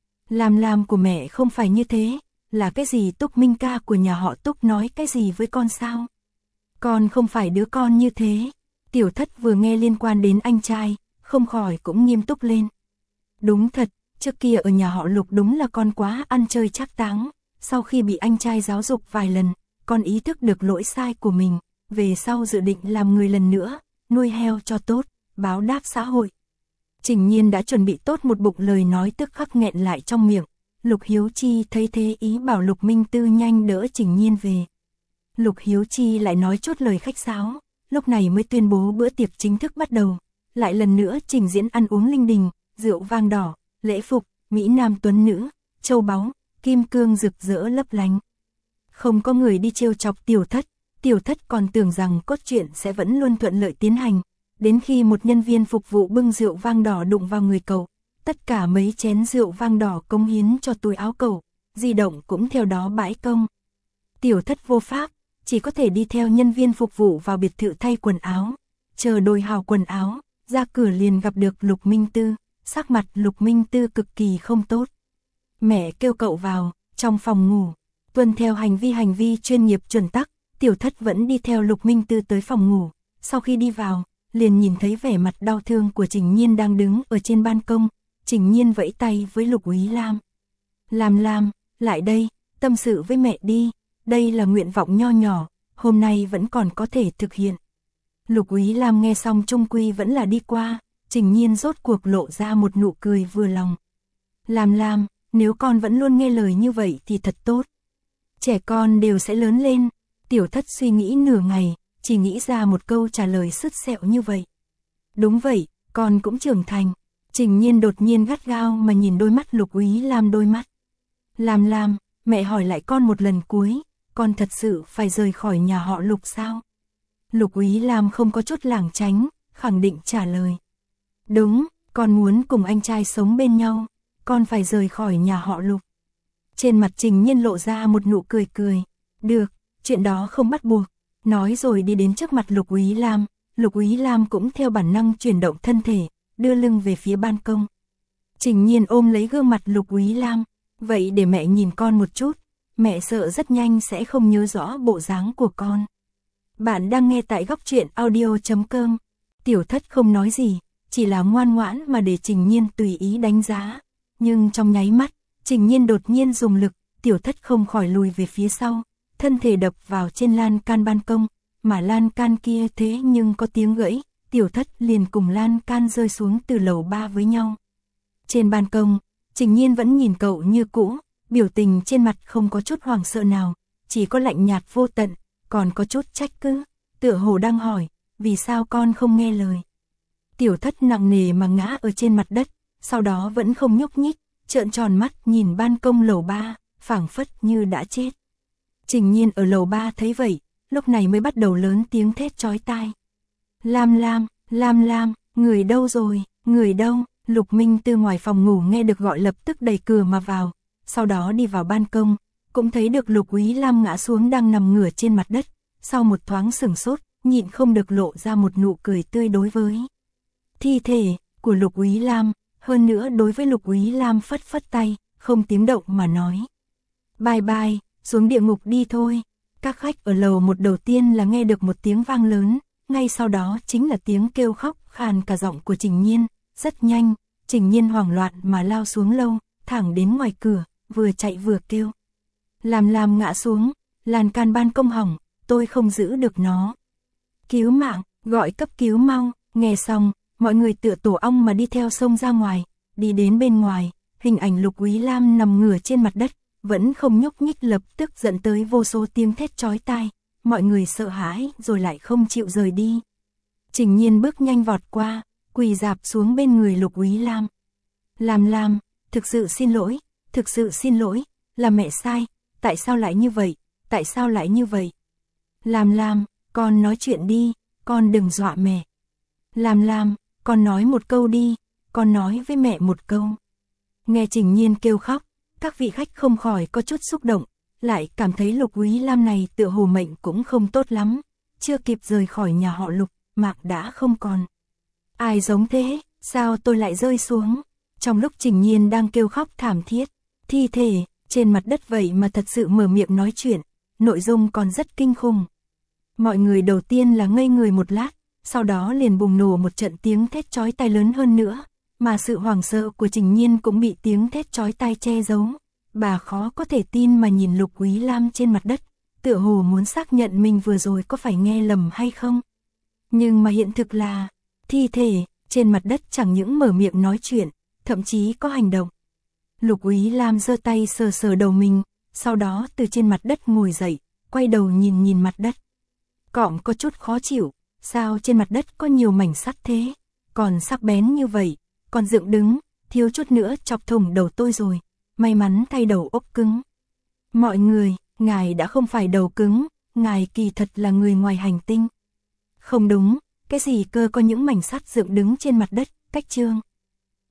Lam của mẹ không phải như thế, là cái gì Túc Minh ca của nhà họ Túc nói cái gì với con sao? Con không phải đứa con như thế. Tiểu Thất vừa nghe liên quan đến anh trai, không khỏi cũng nghiêm túc lên. Đúng thật, trước kia ở nhà họ Lục đúng là con quá ăn chơi trác táng. Sau khi bị anh trai giáo dục vài lần, con ý thức được lỗi sai của mình, về sau dự định làm người lần nữa, nuôi heo cho tốt, báo đáp xã hội. Trình Nhiên đã chuẩn bị tốt một bụng lời nói tức khắc nghẹn lại trong miệng. Lục Hiếu Chi thấy thế ý bảo Lục Minh Tư nhanh đỡ Trình Nhiên về. Lục Hiếu Chi lại nói chút lời khách sáo, lúc này mới tuyên bố bữa tiệc chính thức bắt đầu. Lại lần nữa trình diễn ăn uống linh đình, rượu vang đỏ, lễ phục, mỹ nam tuấn nữ, châu báu, kim cương rực rỡ lấp lánh. Không có người đi trêu chọc Tiểu Thất còn tưởng rằng cốt truyện sẽ vẫn luôn thuận lợi tiến hành. Đến khi một nhân viên phục vụ bưng rượu vang đỏ đụng vào người cậu, tất cả mấy chén rượu vang đỏ cống hiến cho túi áo cậu, di động cũng theo đó bãi công. Tiểu Thất vô pháp, chỉ có thể đi theo nhân viên phục vụ vào biệt thự thay quần áo, chờ đổi hào quần áo, ra cửa liền gặp được Lục Minh Tư, sắc mặt Lục Minh Tư cực kỳ không tốt. Mẹ kêu cậu vào, trong phòng ngủ, tuân theo hành vi chuyên nghiệp chuẩn tắc, Tiểu Thất vẫn đi theo Lục Minh Tư tới phòng ngủ, sau khi đi vào, liền nhìn thấy vẻ mặt đau thương của Trình Nhiên đang đứng ở trên ban công. Trình Nhiên vẫy tay với Lục Úy Lam. Lam, lại đây, tâm sự với mẹ đi, đây là nguyện vọng nho nhỏ, hôm nay vẫn còn có thể thực hiện. Lục Úy Lam nghe xong chung quy vẫn là đi qua, Trình Nhiên rốt cuộc lộ ra một nụ cười vừa lòng. Lam, nếu con vẫn luôn nghe lời như vậy thì thật tốt. Trẻ con đều sẽ lớn lên. Tiểu Thất suy nghĩ nửa ngày, chỉ nghĩ ra một câu trả lời sứt sẹo như vậy. Đúng vậy, con cũng trưởng thành. Trình Nhiên đột nhiên gắt gao mà nhìn đôi mắt Lục Úy Lam đôi mắt. Lam, mẹ hỏi lại con một lần cuối, con thật sự phải rời khỏi nhà họ Lục sao? Lục Úy Lam không có chút lảng tránh, khẳng định trả lời. Đúng, con muốn cùng anh trai sống bên nhau, con phải rời khỏi nhà họ Lục. Trên mặt Trình Nhiên lộ ra một nụ cười. Được, chuyện đó không bắt buộc. Nói rồi đi đến trước mặt Lục Úy Lam. Lục Úy Lam cũng theo bản năng chuyển động thân thể, đưa lưng về phía ban công. Trình Nhiên ôm lấy gương mặt Lục Úy Lam. Vậy để mẹ nhìn con một chút, mẹ sợ rất nhanh sẽ không nhớ rõ bộ dáng của con. Bạn đang nghe tại góc truyện audio.com. Tiểu Thất không nói gì, chỉ là ngoan ngoãn mà để Trình Nhiên tùy ý đánh giá. Nhưng trong nháy mắt, Trình Nhiên đột nhiên dùng lực, Tiểu Thất không khỏi lùi về phía sau, thân thể đập vào trên lan can ban công, mà lan can kia thế nhưng có tiếng gãy, Tiểu Thất liền cùng lan can rơi xuống từ lầu 3 với nhau. Trên ban công, Trình Nhiên vẫn nhìn cậu như cũ, biểu tình trên mặt không có chút hoảng sợ nào, chỉ có lạnh nhạt vô tận, còn có chút trách cứ, tựa hồ đang hỏi, vì sao con không nghe lời. Tiểu Thất nặng nề mà ngã ở trên mặt đất, sau đó vẫn không nhúc nhích, trợn tròn mắt nhìn ban công lầu 3, phảng phất như đã chết. Trình Nhiên ở lầu 3 thấy vậy, lúc này mới bắt đầu lớn tiếng thét chói tai. Lam Lam, Lam Lam, người đâu rồi, người đâu? Lục Minh từ ngoài phòng ngủ nghe được gọi lập tức đẩy cửa mà vào, sau đó đi vào ban công, cũng thấy được Lục Úy Lam ngã xuống đang nằm ngửa trên mặt đất, sau một thoáng sửng sốt, nhịn không được lộ ra một nụ cười tươi đối với thi thể của Lục Úy Lam, hơn nữa đối với Lục Úy Lam phất phất tay, không tiếng động mà nói. Bye bye, xuống địa ngục đi thôi. Các khách ở lầu một đầu tiên là nghe được một tiếng vang lớn, ngay sau đó chính là tiếng kêu khóc khàn cả giọng của Trình Nhiên. Rất nhanh, Trình Nhiên hoảng loạn mà lao xuống lâu, thẳng đến ngoài cửa, vừa chạy vừa kêu. Làm ngã xuống, lan can ban công hỏng, tôi không giữ được nó. Cứu mạng, gọi cấp cứu mau. Nghe xong, mọi người tựa tổ ong mà đi theo sông ra ngoài, đi đến bên ngoài, hình ảnh Lục Úy Lam nằm ngửa trên mặt đất, vẫn không nhúc nhích lập tức dẫn tới vô số tiếng thét chói tai, mọi người sợ hãi rồi lại không chịu rời đi. Trình Nhiên bước nhanh vọt qua, quỳ rạp xuống bên người Lục Úy Lam. Lam, thực sự xin lỗi, là mẹ sai, tại sao lại như vậy? Lam, con nói chuyện đi, con đừng dọa mẹ. Lam, con nói một câu đi, con nói với mẹ một câu. Nghe Trình Nhiên kêu khóc, các vị khách không khỏi có chút xúc động, lại cảm thấy Lục Úy Lam này tựa hồ mệnh cũng không tốt lắm, chưa kịp rời khỏi nhà họ Lục, mạc đã không còn. Ai giống thế, sao tôi lại rơi xuống? Trong lúc Trình Nhiên đang kêu khóc thảm thiết, thi thể trên mặt đất vậy mà thật sự mở miệng nói chuyện, nội dung còn rất kinh khủng. Mọi người đầu tiên là ngây người một lát, sau đó liền bùng nổ một trận tiếng thét chói tai lớn hơn nữa, mà sự hoảng sợ của Trình Nhiên cũng bị tiếng thét chói tai che giấu. Bà khó có thể tin mà nhìn Lục Úy Lam trên mặt đất, tựa hồ muốn xác nhận mình vừa rồi có phải nghe lầm hay không. Nhưng mà hiện thực là, thi thể trên mặt đất chẳng những mở miệng nói chuyện, thậm chí có hành động. Lục Úy Lam giơ tay sờ sờ đầu mình, sau đó từ trên mặt đất ngồi dậy, quay đầu nhìn mặt đất. Cọm có chút khó chịu, sao trên mặt đất có nhiều mảnh sắt thế, còn sắc bén như vậy, còn dựng đứng, thiếu chút nữa chọc thủng đầu tôi rồi, may mắn thay đầu ốc cứng. Mọi người, ngài đã không phải đầu cứng, ngài kỳ thật là người ngoài hành tinh. Không đúng, cái gì cơ có những mảnh sắt dựng đứng trên mặt đất, cách chương.